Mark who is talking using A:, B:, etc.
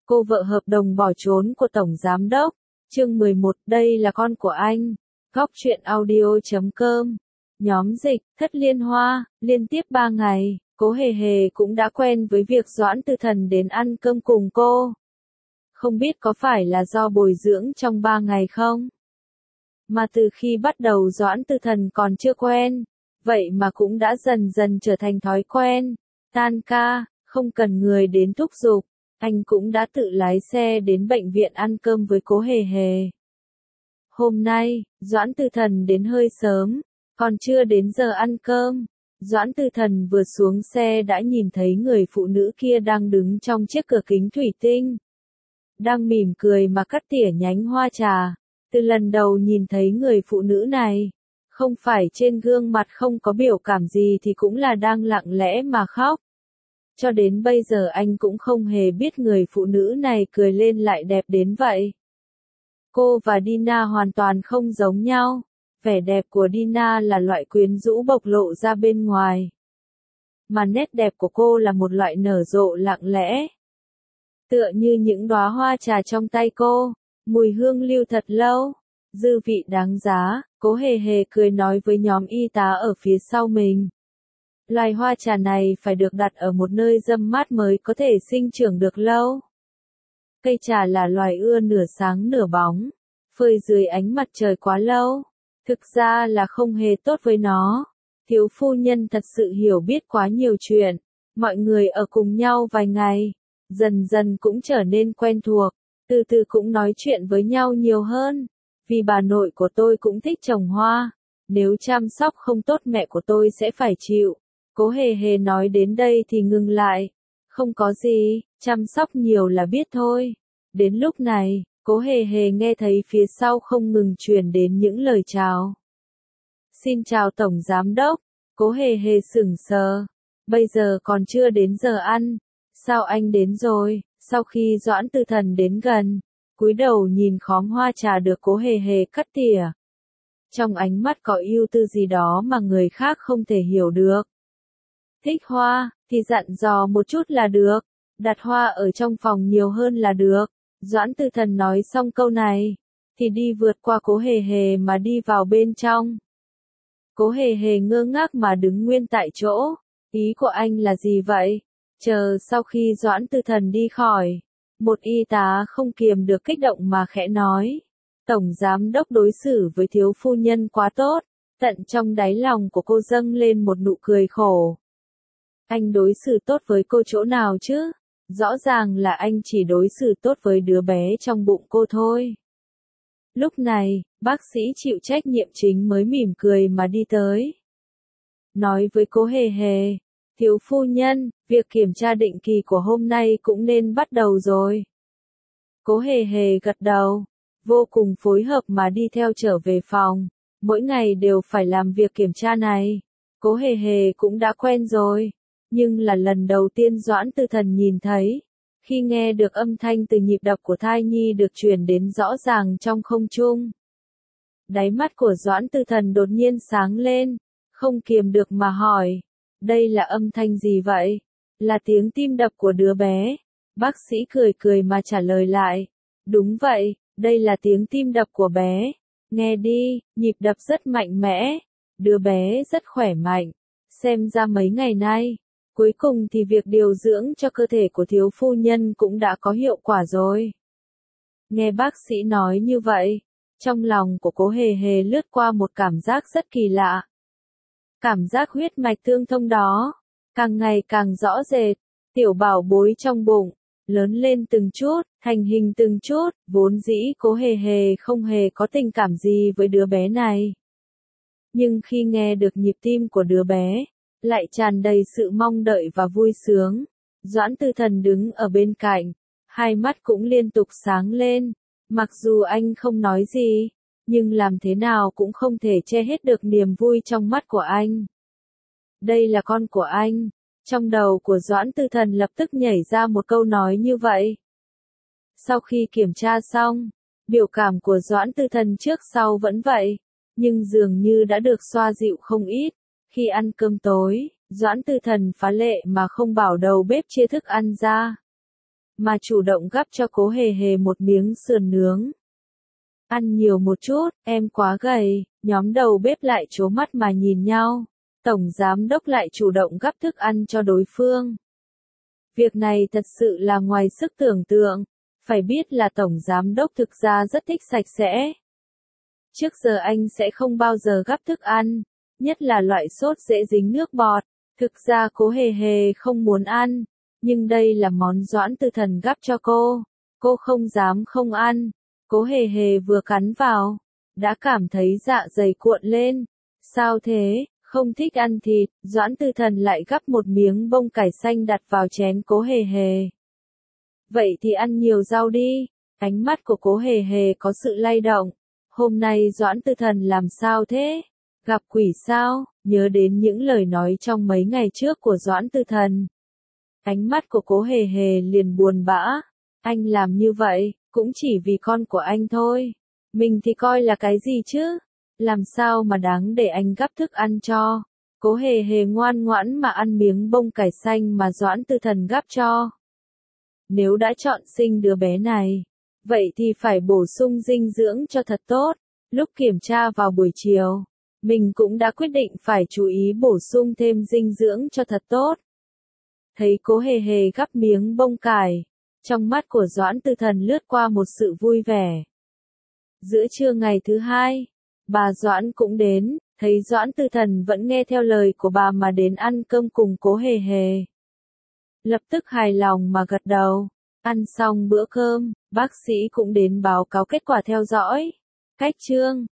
A: Cô vợ hợp đồng bỏ trốn của Tổng Giám Đốc. Chương 11, đây là con của anh. Góc truyện audio.com. Nhóm dịch, Thất Liên Hoa, liên tiếp 3 ngày, Cố Hề Hề cũng đã quen với việc Doãn Tư Thần đến ăn cơm cùng cô. Không biết có phải là do bồi dưỡng trong 3 ngày không? Mà từ khi bắt đầu Doãn Tư Thần còn chưa quen, vậy mà cũng đã dần dần trở thành thói quen. Tan ca, không cần người đến thúc giục, anh cũng đã tự lái xe đến bệnh viện ăn cơm với Cố Hề Hề. Hôm nay, Doãn Tư Thần đến hơi sớm, còn chưa đến giờ ăn cơm. Doãn Tư Thần vừa xuống xe đã nhìn thấy người phụ nữ kia đang đứng trong chiếc cửa kính thủy tinh. Đang mỉm cười mà cắt tỉa nhánh hoa trà. Từ lần đầu nhìn thấy người phụ nữ này, không phải trên gương mặt không có biểu cảm gì thì cũng là đang lặng lẽ mà khóc. Cho đến bây giờ anh cũng không hề biết người phụ nữ này cười lên lại đẹp đến vậy. Cô và Dina hoàn toàn không giống nhau. Vẻ đẹp của Dina là loại quyến rũ bộc lộ ra bên ngoài. Mà nét đẹp của cô là một loại nở rộ lặng lẽ. Tựa như những đóa hoa trà trong tay cô, mùi hương lưu thật lâu, dư vị đáng giá. Cố Hề Hề cười nói với nhóm y tá ở phía sau mình. Loài hoa trà này phải được đặt ở một nơi râm mát mới có thể sinh trưởng được lâu. Cây trà là loài ưa nửa sáng nửa bóng, phơi dưới ánh mặt trời quá lâu, thực ra là không hề tốt với nó. Thiếu phu nhân thật sự hiểu biết quá nhiều chuyện, mọi người ở cùng nhau vài ngày, dần dần cũng trở nên quen thuộc, từ từ cũng nói chuyện với nhau nhiều hơn. Vì bà nội của tôi cũng thích trồng hoa, nếu chăm sóc không tốt mẹ của tôi sẽ phải chịu. Cố Hề Hề nói đến đây thì ngừng lại. Không có gì, chăm sóc nhiều là biết thôi. Đến lúc này, Cố Hề Hề nghe thấy phía sau không ngừng truyền đến những lời chào. Xin chào Tổng Giám Đốc. Cố Hề Hề sững sờ. Bây giờ còn chưa đến giờ ăn. Sao anh đến rồi? Sau khi Doãn Tư Thần đến gần, cúi đầu nhìn khóm hoa trà được Cố Hề Hề cắt tỉa. Trong ánh mắt có ưu tư gì đó mà người khác không thể hiểu được. Thích hoa, thì dặn dò một chút là được. Đặt hoa ở trong phòng nhiều hơn là được. Doãn Tư Thần nói xong câu này, thì đi vượt qua Cố Hề Hề mà đi vào bên trong. Cố Hề Hề ngơ ngác mà đứng nguyên tại chỗ. Ý của anh là gì vậy? Chờ sau khi Doãn Tư Thần đi khỏi, một y tá không kiềm được kích động mà khẽ nói. Tổng Giám Đốc đối xử với thiếu phu nhân quá tốt. Tận trong đáy lòng của cô dâng lên một nụ cười khổ. Anh đối xử tốt với cô chỗ nào chứ? Rõ ràng là anh chỉ đối xử tốt với đứa bé trong bụng cô thôi. Lúc này, bác sĩ chịu trách nhiệm chính mới mỉm cười mà đi tới. Nói với Cố Hề Hề, thiếu phu nhân, việc kiểm tra định kỳ của hôm nay cũng nên bắt đầu rồi. Cố Hề Hề gật đầu, vô cùng phối hợp mà đi theo trở về phòng. Mỗi ngày đều phải làm việc kiểm tra này. Cố Hề Hề cũng đã quen rồi. Nhưng là lần đầu tiên Doãn Tư Thần nhìn thấy, khi nghe được âm thanh từ nhịp đập của thai nhi được truyền đến rõ ràng trong không trung. Đáy mắt của Doãn Tư Thần đột nhiên sáng lên, không kiềm được mà hỏi, đây là âm thanh gì vậy? Là tiếng tim đập của đứa bé. Bác sĩ cười cười mà trả lời lại, đúng vậy, đây là tiếng tim đập của bé. Nghe đi, nhịp đập rất mạnh mẽ, đứa bé rất khỏe mạnh, xem ra mấy ngày nay. Cuối cùng thì việc điều dưỡng cho cơ thể của thiếu phu nhân cũng đã có hiệu quả rồi. Nghe bác sĩ nói như vậy, trong lòng của Cố Hề Hề lướt qua một cảm giác rất kỳ lạ. Cảm giác huyết mạch tương thông đó, càng ngày càng rõ rệt, tiểu bảo bối trong bụng, lớn lên từng chút, thành hình từng chút, vốn dĩ Cố Hề Hề không hề có tình cảm gì với đứa bé này. Nhưng khi nghe được nhịp tim của đứa bé, lại tràn đầy sự mong đợi và vui sướng. Doãn Tư Thần đứng ở bên cạnh, hai mắt cũng liên tục sáng lên. Mặc dù anh không nói gì, nhưng làm thế nào cũng không thể che hết được niềm vui trong mắt của anh. Đây là con của anh. Trong đầu của Doãn Tư Thần lập tức nhảy ra một câu nói như vậy. Sau khi kiểm tra xong, biểu cảm của Doãn Tư Thần trước sau vẫn vậy, nhưng dường như đã được xoa dịu không ít. Khi ăn cơm tối, Doãn Tư Thần phá lệ mà không bảo đầu bếp chia thức ăn ra. mà chủ động gắp cho Cố Hề Hề một miếng sườn nướng. Ăn nhiều một chút, em quá gầy, nhóm đầu bếp lại trố mắt mà nhìn nhau. Tổng giám đốc lại chủ động gắp thức ăn cho đối phương. Việc này thật sự là ngoài sức tưởng tượng. Phải biết là tổng giám đốc thực ra rất thích sạch sẽ. Trước giờ anh sẽ không bao giờ gắp thức ăn, nhất là loại sốt dễ dính nước bọt. Thực ra Cố Hề Hề không muốn ăn, nhưng đây là món Doãn Tư Thần gắp cho cô không dám không ăn. Cố Hề Hề vừa cắn vào, đã cảm thấy dạ dày cuộn lên. Sao thế, không thích ăn thịt? Doãn Tư Thần lại gắp một miếng bông cải xanh đặt vào chén Cố Hề Hề. Vậy thì ăn nhiều rau đi. Ánh mắt của Cố Hề Hề có sự lay động. Hôm nay Doãn Tư Thần làm sao thế? Gặp quỷ sao? Nhớ đến những lời nói trong mấy ngày trước của Doãn Tư Thần. Ánh mắt của Cố Hề Hề liền buồn bã. Anh làm như vậy, cũng chỉ vì con của anh thôi. Mình thì coi là cái gì chứ? Làm sao mà đáng để anh gắp thức ăn cho? Cố Hề Hề ngoan ngoãn mà ăn miếng bông cải xanh mà Doãn Tư Thần gắp cho. Nếu đã chọn sinh đứa bé này, vậy thì phải bổ sung dinh dưỡng cho thật tốt. Lúc kiểm tra vào buổi chiều, mình cũng đã quyết định phải chú ý bổ sung thêm dinh dưỡng cho thật tốt. Thấy Cố Hề Hề gắp miếng bông cải, trong mắt của Doãn Tư Thần lướt qua một sự vui vẻ. Giữa trưa ngày thứ hai, bà Doãn cũng đến, thấy Doãn Tư Thần vẫn nghe theo lời của bà mà đến ăn cơm cùng Cố Hề Hề. Lập tức hài lòng mà gật đầu. Ăn xong bữa cơm, bác sĩ cũng đến báo cáo kết quả theo dõi. Cách chương